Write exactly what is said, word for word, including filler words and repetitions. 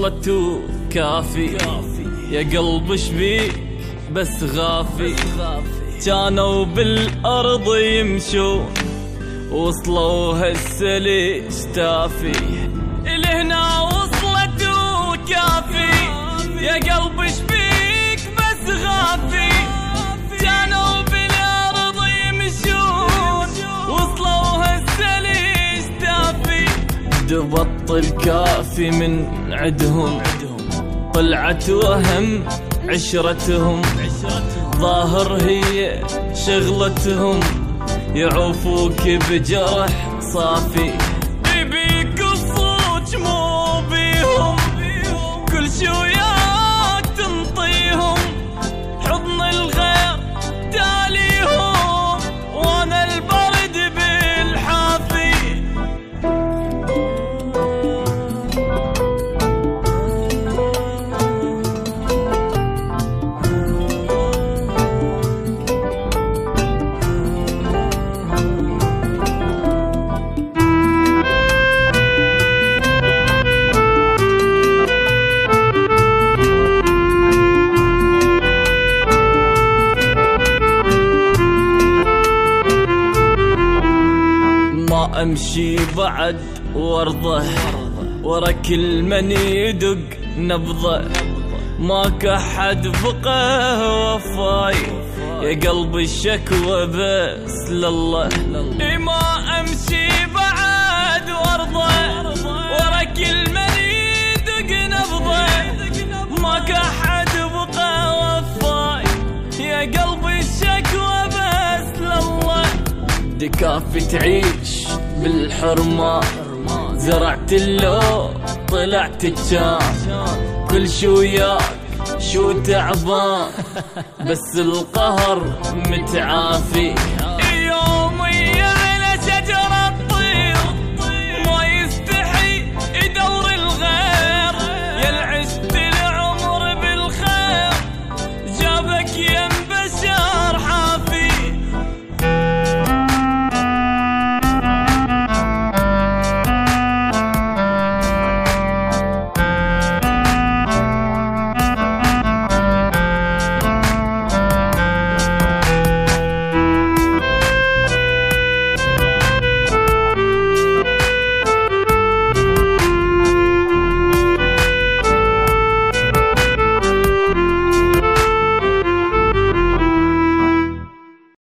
وصلت وكافي، يا قلب شبي بس غافي. كانوا بالأرض يمشون وصلوا هسه ليش تافي، لهنا وصلت وكافي، يا قلب شبيك بس غافي. كانوا بالأرض يمشون وصلوا هسه ليش تافي. دبط الكافي من عدهم، طلعت وهم عشرتهم، ظاهر هي شغلتهم، يعوفوك بجرح صافي. يبيك الصوت مو بيهم، كل شي وياك تنطيهم، حضن الغير تاليهم، وانا البرد بالحافي. امشي بعد وارضه، ورا كل من يدق نبضه، ماك احد بقى وفاي، يا قلب الشكوى بس لله. ما امشي بعد وارضه، ورا كل من يدق نبضه، ماك احد بقى وفاي، يا قلب الشكوى بس لله. دكافي تعيش بالحرمة، زرعت اللو طلعت الجام، كل شو وياك شو تعبان، بس القهر متعافي.